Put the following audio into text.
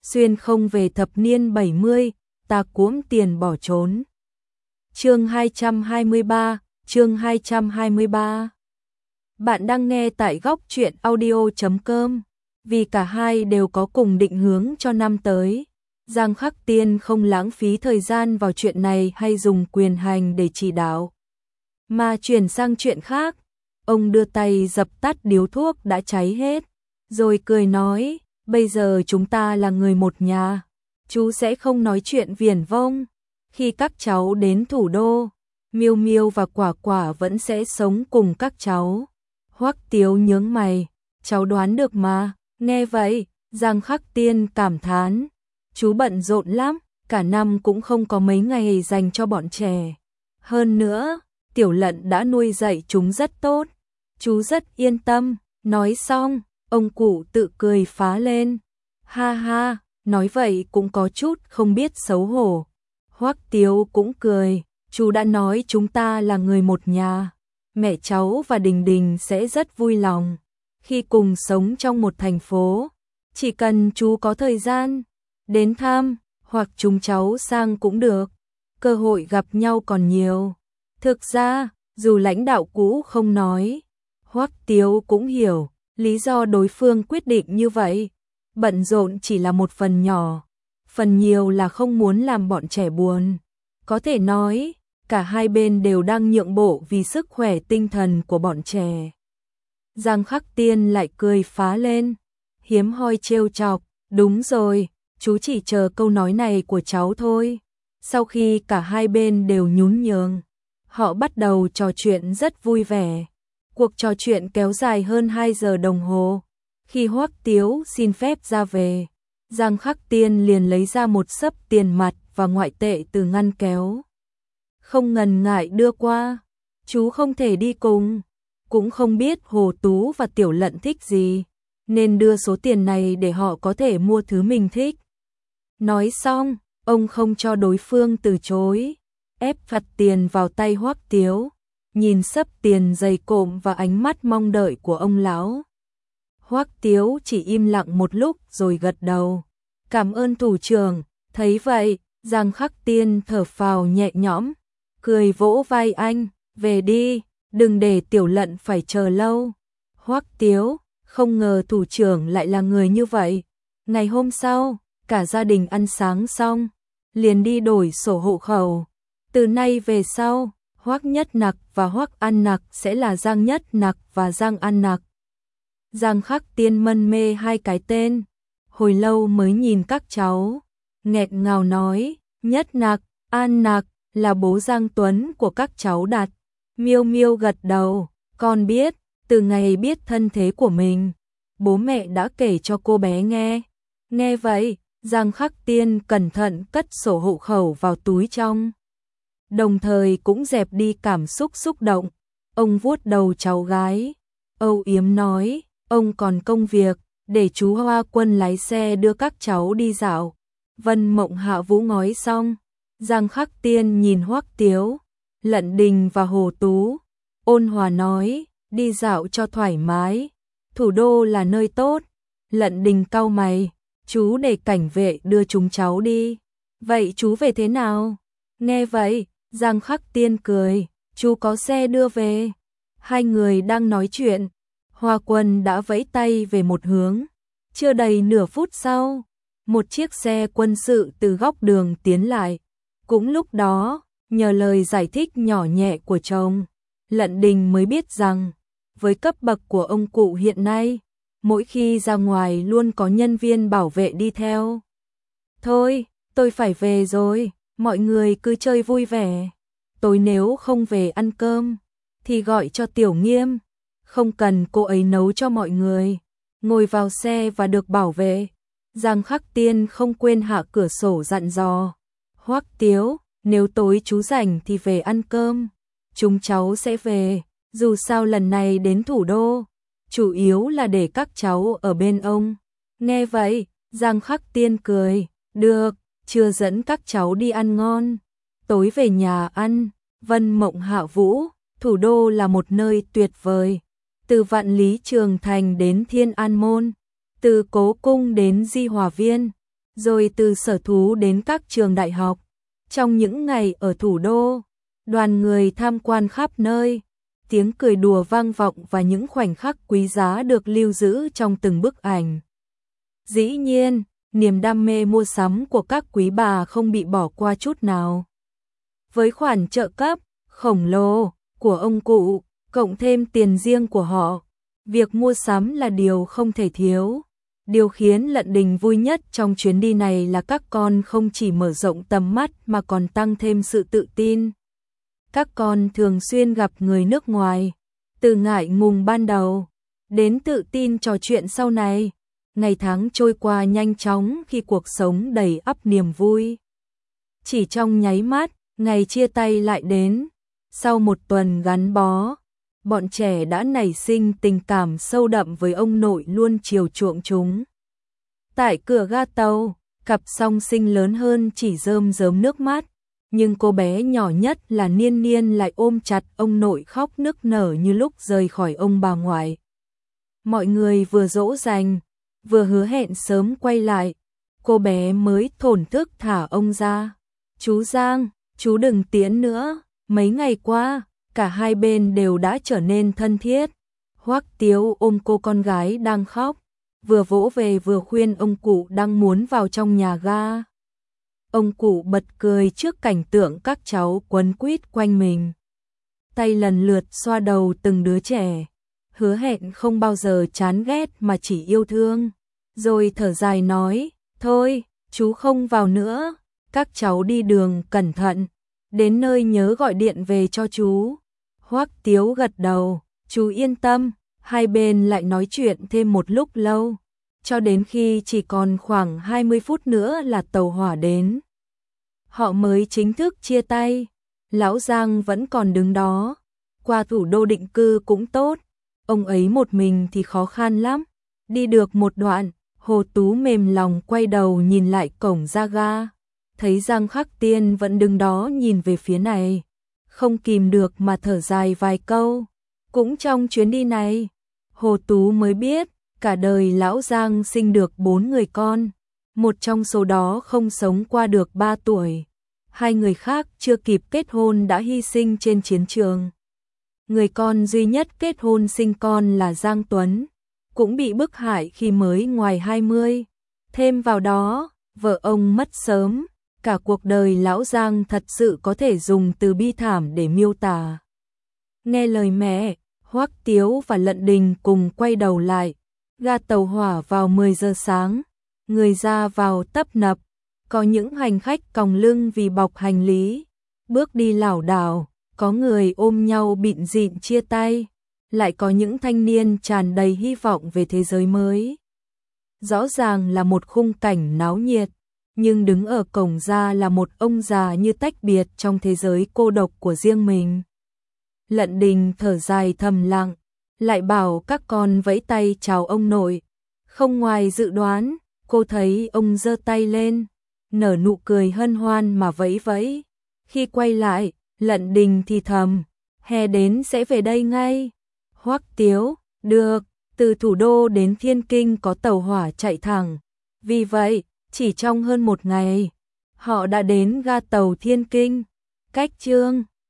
xuyên không về thập niên 70, ta cuỗm tiền bỏ trốn. Chương 223, chương 223. Bạn đang nghe tại góc truyện audio.com. Vì cả hai đều có cùng định hướng cho năm tới, Giang Khắc Tiên không lãng phí thời gian vào chuyện này hay dùng quyền hành để chỉ đạo, mà chuyển sang chuyện khác. Ông đưa tay dập tắt điếu thuốc đã cháy hết, rồi cười nói, bây giờ chúng ta là người một nhà, chú sẽ không nói chuyện viển vông. Khi các cháu đến thủ đô, Miêu Miêu và Quả Quả vẫn sẽ sống cùng các cháu. Hoắc Tiếu nhướng mày, cháu đoán được mà. Nghe vậy, Giang Khắc Tiên cảm thán, chú bận rộn lắm, cả năm cũng không có mấy ngày dành cho bọn trẻ. Hơn nữa, Tiểu Lận đã nuôi dạy chúng rất tốt, chú rất yên tâm. Nói xong, ông cụ tự cười phá lên. Ha ha, nói vậy cũng có chút không biết xấu hổ. Hoắc Tiếu cũng cười, chú đã nói chúng ta là người một nhà, mẹ cháu và Đình Đình sẽ rất vui lòng khi cùng sống trong một thành phố. Chỉ cần chú có thời gian đến thăm, hoặc chúng cháu sang cũng được, cơ hội gặp nhau còn nhiều. Thực ra, dù lãnh đạo cũ không nói, Hoắc Tiếu cũng hiểu lý do đối phương quyết định như vậy. Bận rộn chỉ là một phần nhỏ, phần nhiều là không muốn làm bọn trẻ buồn. Có thể nói, cả hai bên đều đang nhượng bộ vì sức khỏe tinh thần của bọn trẻ. Giang Khắc Tiên lại cười phá lên, hiếm hoi trêu chọc, đúng rồi, chú chỉ chờ câu nói này của cháu thôi. Sau khi cả hai bên đều nhún nhường, họ bắt đầu trò chuyện rất vui vẻ. Cuộc trò chuyện kéo dài hơn 2 giờ đồng hồ. Khi Hoắc Tiếu xin phép ra về, Giang Khắc Tiên liền lấy ra một xấp tiền mặt và ngoại tệ từ ngăn kéo. Không ngần ngại đưa qua, chú không thể đi cùng, cũng không biết Hồ Tú và Tiểu Lận thích gì, nên đưa số tiền này để họ có thể mua thứ mình thích. Nói xong, ông không cho đối phương từ chối, ép phạt tiền vào tay Hoắc Tiếu, nhìn xấp tiền dày cộm và ánh mắt mong đợi của ông lão. Hoắc Tiếu chỉ im lặng một lúc rồi gật đầu. Cảm ơn thủ trưởng. Thấy vậy, Giang Khắc Tiên thở phào nhẹ nhõm, cười vỗ vai anh, về đi, đừng để Tiểu Lận phải chờ lâu. Hoắc Tiếu, không ngờ thủ trưởng lại là người như vậy. Ngày hôm sau, cả gia đình ăn sáng xong, liền đi đổi sổ hộ khẩu. Từ nay về sau, Hoắc Nhất Nặc và Hoắc An Nặc sẽ là Giang Nhất Nặc và Giang An Nặc. Giang Khắc Tiên mân mê hai cái tên, hồi lâu mới nhìn các cháu, nghẹt ngào nói, Nhất Nặc, An Nặc là bố Giang Tuấn của các cháu đặt. Miêu Miêu gật đầu, con biết, từ ngày biết thân thế của mình, bố mẹ đã kể cho cô bé nghe. Nghe vậy, Giang Khắc Tiên cẩn thận cất sổ hộ khẩu vào túi trong, đồng thời cũng dẹp đi cảm xúc xúc động. Ông vuốt đầu cháu gái, âu yếm nói, ông còn công việc, để chú Hoa Quân lái xe đưa các cháu đi dạo. Vân Mộng Hạ Vũ ngói xong, Giang Khắc Tiên nhìn Hoắc Tiếu, Lận Đình và Hồ Tú, ôn hòa nói, đi dạo cho thoải mái, thủ đô là nơi tốt. Lận Đình cau mày, chú để cảnh vệ đưa chúng cháu đi. Vậy chú về thế nào? Nghe vậy, Giang Khắc Tiên cười, chú có xe đưa về. Hai người đang nói chuyện, Hoa Quân đã vẫy tay về một hướng. Chưa đầy nửa phút sau, một chiếc xe quân sự từ góc đường tiến lại. Cũng lúc đó, nhờ lời giải thích nhỏ nhẹ của chồng, Lận Đình mới biết rằng, với cấp bậc của ông cụ hiện nay, mỗi khi ra ngoài luôn có nhân viên bảo vệ đi theo. Thôi, tôi phải về rồi, mọi người cứ chơi vui vẻ. Tối nếu không về ăn cơm, thì gọi cho Tiểu Nghiêm, không cần cô ấy nấu cho mọi người. Ngồi vào xe và được bảo vệ, Giang Khắc Tiên không quên hạ cửa sổ dặn dò, Hoắc Tiếu, nếu tối chú rảnh thì về ăn cơm, chúng cháu sẽ về, dù sao lần này đến thủ đô, chủ yếu là để các cháu ở bên ông. Nghe vậy, Giang Khắc Tiên cười, được, chưa dẫn các cháu đi ăn ngon, tối về nhà ăn. Vân Mộng Hạ Vũ, thủ đô là một nơi tuyệt vời, từ Vạn Lý Trường Thành đến Thiên An Môn, từ Cố Cung đến Di Hòa Viên, rồi từ sở thú đến các trường đại học. Trong những ngày ở thủ đô, đoàn người tham quan khắp nơi, tiếng cười đùa vang vọng và những khoảnh khắc quý giá được lưu giữ trong từng bức ảnh. Dĩ nhiên, niềm đam mê mua sắm của các quý bà không bị bỏ qua chút nào. Với khoản trợ cấp khổng lồ của ông cụ, cộng thêm tiền riêng của họ, việc mua sắm là điều không thể thiếu. Điều khiến Lận Đình vui nhất trong chuyến đi này là các con không chỉ mở rộng tầm mắt mà còn tăng thêm sự tự tin. Các con thường xuyên gặp người nước ngoài, từ ngại ngùng ban đầu, đến tự tin trò chuyện sau này. Ngày tháng trôi qua nhanh chóng khi cuộc sống đầy ắp niềm vui. Chỉ trong nháy mắt, ngày chia tay lại đến. Sau một tuần gắn bó, bọn trẻ đã nảy sinh tình cảm sâu đậm với ông nội luôn chiều chuộng chúng. Tại cửa ga tàu, cặp song sinh lớn hơn chỉ rơm rớm nước mắt, nhưng cô bé nhỏ nhất là Niên Niên lại ôm chặt ông nội khóc nức nở như lúc rời khỏi ông bà ngoại. Mọi người vừa dỗ dành, vừa hứa hẹn sớm quay lại, cô bé mới thổn thức thả ông ra. Chú Giang, chú đừng tiễn nữa, mấy ngày qua, cả hai bên đều đã trở nên thân thiết. Hoắc Tiếu ôm cô con gái đang khóc, vừa vỗ về vừa khuyên ông cụ đang muốn vào trong nhà ga. Ông cụ bật cười trước cảnh tượng các cháu quấn quýt quanh mình. Tay lần lượt xoa đầu từng đứa trẻ, hứa hẹn không bao giờ chán ghét mà chỉ yêu thương. Rồi thở dài nói, thôi, chú không vào nữa, các cháu đi đường cẩn thận, đến nơi nhớ gọi điện về cho chú. Hoắc Tiếu gật đầu, chú yên tâm. Hai bên lại nói chuyện thêm một lúc lâu, cho đến khi chỉ còn khoảng 20 phút nữa là tàu hỏa đến. Họ mới chính thức chia tay. Lão Giang vẫn còn đứng đó, qua thủ đô định cư cũng tốt, ông ấy một mình thì khó khăn lắm. Đi được một đoạn, Hồ Tú mềm lòng quay đầu nhìn lại cổng ra ga, thấy Giang Khắc Tiên vẫn đứng đó nhìn về phía này, không kìm được mà thở dài vài câu. Cũng trong chuyến đi này, Hồ Tú mới biết, cả đời lão Giang sinh được 4 người con, một trong số đó không sống qua được 3 tuổi. Hai người khác chưa kịp kết hôn đã hy sinh trên chiến trường. Người con duy nhất kết hôn sinh con là Giang Tuấn, cũng bị bức hại khi mới ngoài 20. Thêm vào đó, vợ ông mất sớm, cả cuộc đời lão Giang thật sự có thể dùng từ bi thảm để miêu tả. Nghe lời mẹ, Hoắc Tiếu và Lận Đình cùng quay đầu lại. Ga tàu hỏa vào 10 giờ sáng, người ra vào tấp nập, có những hành khách còng lưng vì bọc hành lý, bước đi lảo đảo, có người ôm nhau bịn rịn chia tay, lại có những thanh niên tràn đầy hy vọng về thế giới mới. Rõ ràng là một khung cảnh náo nhiệt, nhưng đứng ở cổng ra là một ông già như tách biệt trong thế giới cô độc của riêng mình. Lận Đình thở dài thầm lặng, lại bảo các con vẫy tay chào ông nội. Không ngoài dự đoán, cô thấy ông giơ tay lên, nở nụ cười hân hoan mà vẫy vẫy. Khi quay lại, Lận Đình thì thầm, hè đến sẽ về đây ngay. Hoắc Tiếu, được, từ thủ đô đến Thiên Kinh có tàu hỏa chạy thẳng. Vì vậy, chỉ trong hơn một ngày, họ đã đến ga tàu Thiên Kinh. Cách chương